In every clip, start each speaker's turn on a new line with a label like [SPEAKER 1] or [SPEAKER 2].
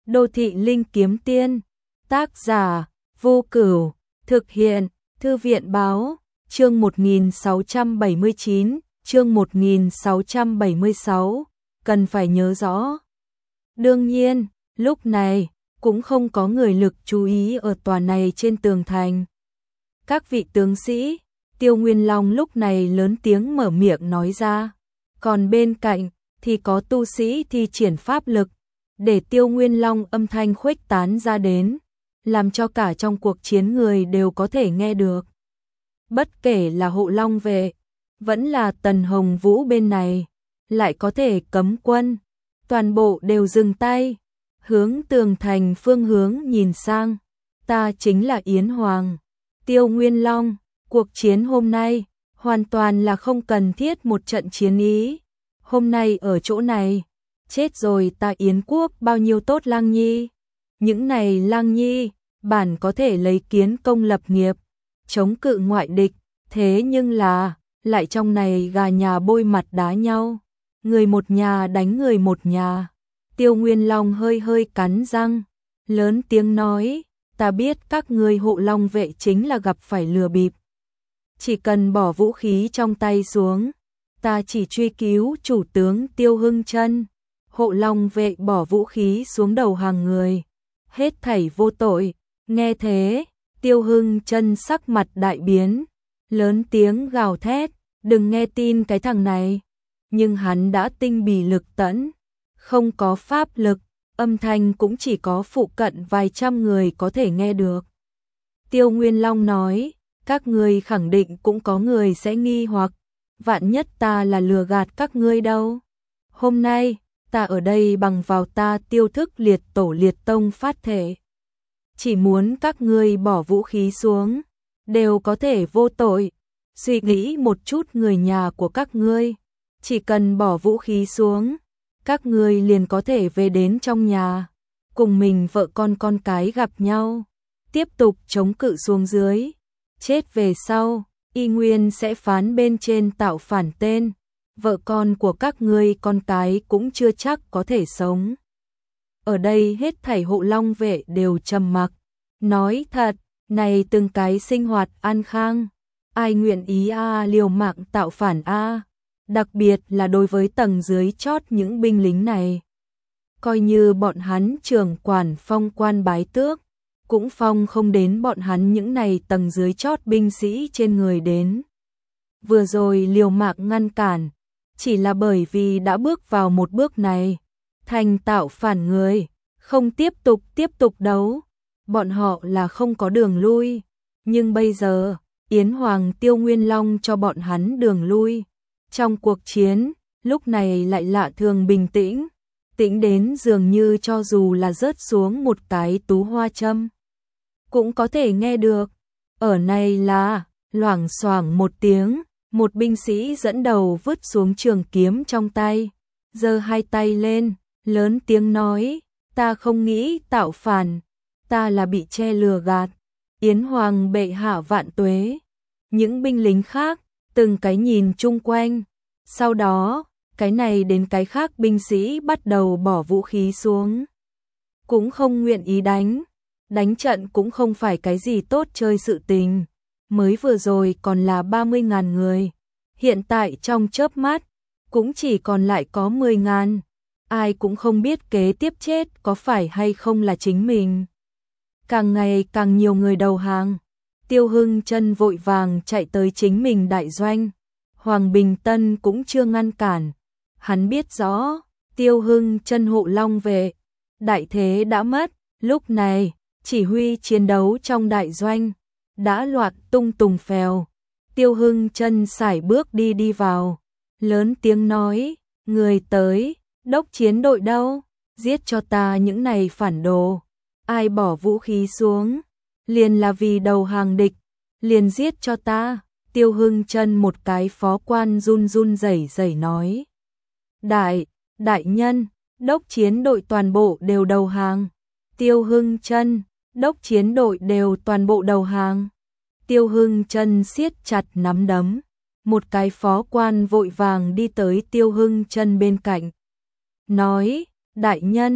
[SPEAKER 1] Đô thị linh kiếm tiên. Tác giả Vô Cửu. Thực hiện Thư viện báo. Chương 1679, chương 1676, cần phải nhớ rõ. Đương nhiên, lúc này, cũng không có người lực chú ý ở tòa này trên tường thành. Các vị tướng sĩ, Tiêu Nguyên Long lúc này lớn tiếng mở miệng nói ra. Còn bên cạnh, thì có tu sĩ thi triển pháp lực, để Tiêu Nguyên Long âm thanh khuếch tán ra đến, làm cho cả trong cuộc chiến người đều có thể nghe được. Bất kể là Hộ Long vệ, vẫn là Tần Hồng Vũ bên này, lại có thể cấm quân, toàn bộ đều dừng tay, hướng tường thành phương hướng nhìn sang. Ta chính là Yến Hoàng, Tiêu Nguyên Long, cuộc chiến hôm nay, hoàn toàn là không cần thiết một trận chiến ý. Hôm nay ở chỗ này, chết rồi ta Yến quốc bao nhiêu tốt lang nhi. Những này lang nhi, bản có thể lấy kiến công lập nghiệp, chống cự ngoại địch, thế nhưng là, lại trong này gà nhà bôi mặt đá nhau, người một nhà đánh người một nhà. Tiêu Nguyên Long hơi hơi cắn răng, lớn tiếng nói, ta biết các ngươi Hộ Long vệ chính là gặp phải lừa bịp. Chỉ cần bỏ vũ khí trong tay xuống, ta chỉ truy cứu chủ tướng Tiêu Hưng Chân. Hộ Long vệ bỏ vũ khí xuống đầu hàng người, hết thảy vô tội. Nghe thế, Tiêu Hưng Chân sắc mặt đại biến, lớn tiếng gào thét, đừng nghe tin cái thằng này. Nhưng hắn đã tinh bì lực tẫn, không có pháp lực, âm thanh cũng chỉ có phụ cận vài trăm người có thể nghe được. Tiêu Nguyên Long nói, các ngươi khẳng định cũng có người sẽ nghi hoặc, vạn nhất ta là lừa gạt các ngươi đâu. Hôm nay, ta ở đây bằng vào ta Tiêu thức liệt tổ liệt tông phát thể. Chỉ muốn các ngươi bỏ vũ khí xuống, đều có thể vô tội. Suy nghĩ một chút người nhà của các ngươi, chỉ cần bỏ vũ khí xuống, các ngươi liền có thể về đến trong nhà, cùng mình vợ con cái gặp nhau, tiếp tục chống cự xuống dưới. Chết về sau, y nguyên sẽ phán bên trên tạo phản tên, vợ con của các ngươi con cái cũng chưa chắc có thể sống. Ở đây hết thảy Hộ Long vệ đều trầm mặc, nói thật, này từng cái sinh hoạt an khang, ai nguyện ý liều mạng tạo phản đặc biệt là đối với tầng dưới chót những binh lính này. Coi như bọn hắn trưởng quản phong quan bái tước, cũng phong không đến bọn hắn những này tầng dưới chót binh sĩ trên người đến. Vừa rồi liều mạng ngăn cản, chỉ là bởi vì đã bước vào một bước này, thành tạo phản người, không tiếp tục đấu, bọn họ là không có đường lui. Nhưng bây giờ, Yến Hoàng Tiêu Nguyên Long cho bọn hắn đường lui. Trong cuộc chiến, lúc này lại lạ thường bình tĩnh, tĩnh đến dường như cho dù là rớt xuống một cái tú hoa châm, cũng có thể nghe được. Ở này là, loảng xoảng một tiếng, một binh sĩ dẫn đầu vứt xuống trường kiếm trong tay, giơ hai tay lên, lớn tiếng nói, ta không nghĩ tạo phản, ta là bị che lừa gạt. Yến Hoàng bệ hạ vạn tuế. Những binh lính khác, từng cái nhìn chung quanh, sau đó, cái này đến cái khác binh sĩ bắt đầu bỏ vũ khí xuống. Cũng không nguyện ý đánh trận cũng không phải cái gì tốt chơi sự tình. Mới vừa rồi còn là 30.000 người, hiện tại trong chớp mắt, cũng chỉ còn lại có 10.000. Ai cũng không biết kế tiếp chết có phải hay không là chính mình. Càng ngày càng nhiều người đầu hàng. Tiêu Hưng Chân vội vàng chạy tới chính mình đại doanh. Hoàng Bình Tân cũng chưa ngăn cản. Hắn biết rõ, Tiêu Hưng Chân Hộ Long vệ, đại thế đã mất. Lúc này, chỉ huy chiến đấu trong đại doanh đã loạn tung tùng phèo. Tiêu Hưng Chân sải bước đi vào, lớn tiếng nói, người tới, đốc chiến đội đâu, giết cho ta những này phản đồ. Ai bỏ vũ khí xuống, liền là vì đầu hàng địch, liền giết cho ta. Tiêu Hưng Chân một cái phó quan run rẩy nói, đại nhân, đốc chiến đội toàn bộ đều đầu hàng. Tiêu Hưng Chân, đốc chiến đội đều toàn bộ đầu hàng. Tiêu Hưng Chân siết chặt nắm đấm, một cái phó quan vội vàng đi tới Tiêu Hưng Chân bên cạnh, nói, đại nhân,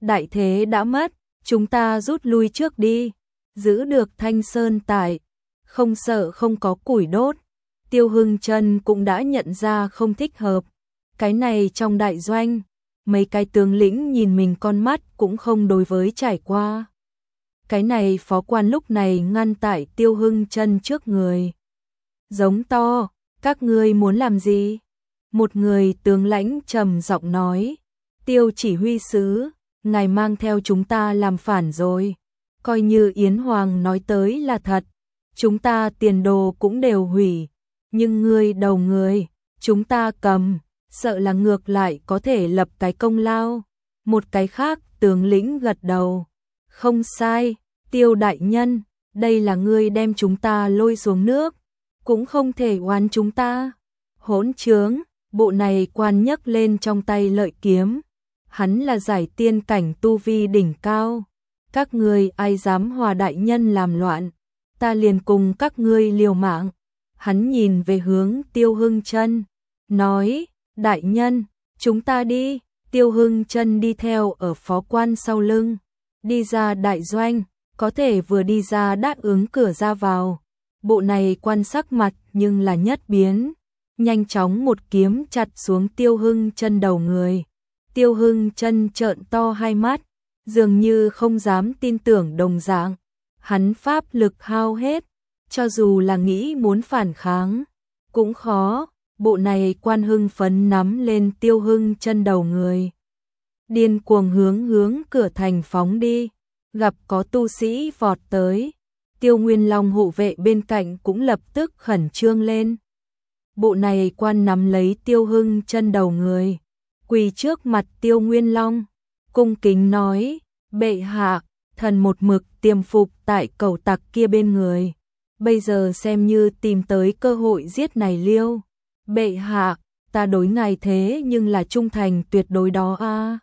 [SPEAKER 1] đại thế đã mất, chúng ta rút lui trước đi, giữ được Thanh Sơn tại, không sợ không có củi đốt. Tiêu Hưng Trân cũng đã nhận ra không thích hợp, cái này trong đại doanh, mấy cái tướng lĩnh nhìn mình con mắt cũng không đối với trải qua. Cái này phó quan lúc này ngăn tại Tiêu Hưng Trân trước người. Giống to, các ngươi muốn làm gì? Một người tướng lãnh trầm giọng nói, Tiêu chỉ huy sứ, ngài mang theo chúng ta làm phản rồi. Coi như Yến Hoàng nói tới là thật, chúng ta tiền đồ cũng đều hủy, nhưng ngươi đầu người, chúng ta cầm, sợ là ngược lại có thể lập cái công lao. Một cái khác tướng lĩnh gật đầu, không sai, Tiêu đại nhân, đây là ngươi đem chúng ta lôi xuống nước, cũng không thể oán chúng ta. Hỗn trướng, bộ này quan nhấc lên trong tay lợi kiếm, hắn là giải tiên cảnh tu vi đỉnh cao. Các ngươi ai dám hòa đại nhân làm loạn, ta liền cùng các ngươi liều mạng. Hắn nhìn về hướng Tiêu Hưng Trân, nói, đại nhân, chúng ta đi. Tiêu Hưng Trân đi theo ở phó quan sau lưng, đi ra đại doanh, có thể vừa đi ra đã ứng cửa ra vào. Bộ này quan sắc mặt nhưng là nhất biến, nhanh chóng một kiếm chặt xuống Tiêu Hưng Trân đầu người. Tiêu Hưng Trân trợn to hai mắt, dường như không dám tin tưởng đồng dạng. Hắn pháp lực hao hết, cho dù là nghĩ muốn phản kháng, cũng khó. Bộ này quan hưng phấn nắm lên Tiêu Hưng Trân đầu người, điên cuồng hướng cửa thành phóng đi. Gặp có tu sĩ vọt tới, Tiêu Nguyên Long hộ vệ bên cạnh cũng lập tức khẩn trương lên. Bộ này quan nắm lấy Tiêu Hưng Trân đầu người, quỳ trước mặt Tiêu Nguyên Long, cung kính nói, bệ hạ, thần một mực tiềm phục tại cẩu tặc kia bên người, bây giờ xem như tìm tới cơ hội giết này liêu. Bệ hạ, ta đối ngài thế nhưng là trung thành tuyệt đối đó a.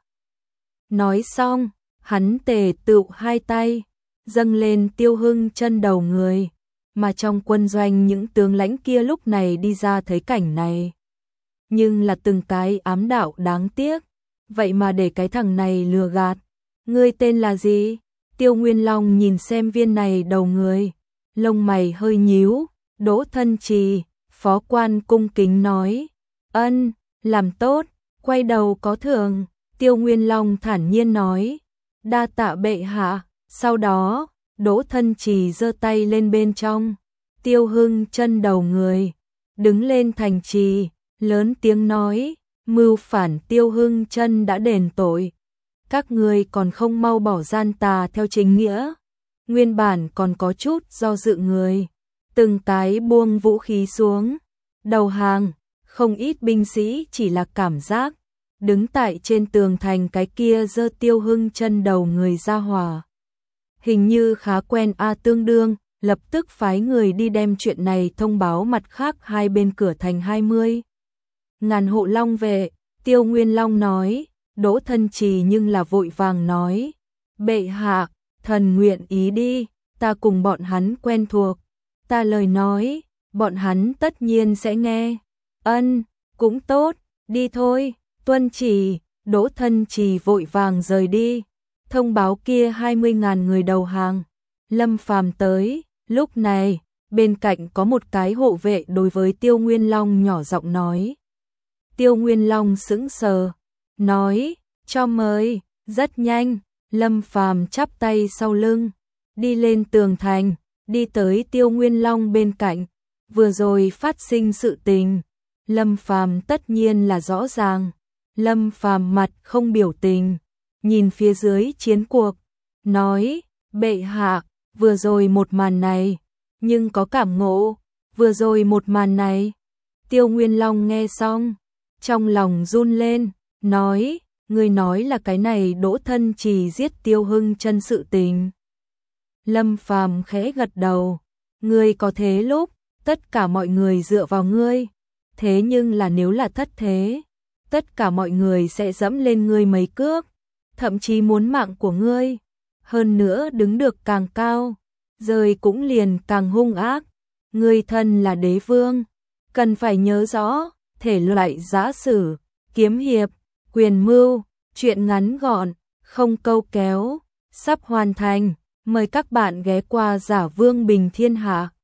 [SPEAKER 1] Nói xong, hắn tề tựu hai tay, dâng lên Tiêu Hưng Trân đầu người, mà trong quân doanh những tướng lãnh kia lúc này đi ra thấy cảnh này. Nhưng là từng cái ám đạo đáng tiếc, vậy mà để cái thằng này lừa gạt. Ngươi tên là gì? Tiêu Nguyên Long nhìn xem viên này đầu người, lông mày hơi nhíu. Đỗ Thân Trì. Phó quan cung kính nói, ân, làm tốt, quay đầu có thưởng. Tiêu Nguyên Long thản nhiên nói, đa tạ bệ hạ. Sau đó, Đỗ Thân Trì giơ tay lên bên trong Tiêu Hưng Trân đầu người, đứng lên thành trì, lớn tiếng nói, mưu phản Tiêu Hưng Trân đã đền tội. Các ngươi còn không mau bỏ gian tà theo chính nghĩa. Nguyên bản còn có chút do dự người, từng cái buông vũ khí xuống, đầu hàng. Không ít binh sĩ chỉ là cảm giác, đứng tại trên tường thành cái kia giơ Tiêu Hưng Trân đầu người ra hỏa, hình như khá quen tương đương, lập tức phái người đi đem chuyện này thông báo mặt khác hai bên cửa thành 20.000 hộ long vệ. Tiêu Nguyên Long nói, Đỗ Thân Trì nhưng là vội vàng nói, bệ hạ, thần nguyện ý đi, ta cùng bọn hắn quen thuộc, ta lời nói, bọn hắn tất nhiên sẽ nghe. Ân, cũng tốt, đi thôi, tuân chỉ. Đỗ Thân Trì vội vàng rời đi, thông báo kia 20.000 người đầu hàng. Lâm Phàm tới, lúc này, bên cạnh có một cái hộ vệ đối với Tiêu Nguyên Long nhỏ giọng nói. Tiêu Nguyên Long sững sờ, nói, cho mời. Rất nhanh, Lâm Phàm chắp tay sau lưng, đi lên tường thành, đi tới Tiêu Nguyên Long bên cạnh. Vừa rồi phát sinh sự tình, Lâm Phàm tất nhiên là rõ ràng. Lâm Phàm mặt không biểu tình, nhìn phía dưới chiến cuộc, nói, bệ hạ, vừa rồi một màn này, nhưng có cảm ngộ, vừa rồi một màn này. Tiêu Nguyên Long nghe xong, trong lòng run lên, nói, ngươi nói là cái này Đỗ Thân Trì giết Tiêu Hưng Trân sự tình. Lâm Phàm khẽ gật đầu, ngươi có thế lúc, tất cả mọi người dựa vào ngươi, thế nhưng là nếu là thất thế, tất cả mọi người sẽ dẫm lên ngươi mấy cước, thậm chí muốn mạng của ngươi, hơn nữa đứng được càng cao, rơi cũng liền càng hung ác. Ngươi thân là đế vương, cần phải nhớ rõ, thể loại giã sử, kiếm hiệp, quyền mưu, chuyện ngắn gọn, không câu kéo, sắp hoàn thành, mời các bạn ghé qua Giả Vương Bình Thiên Hạ.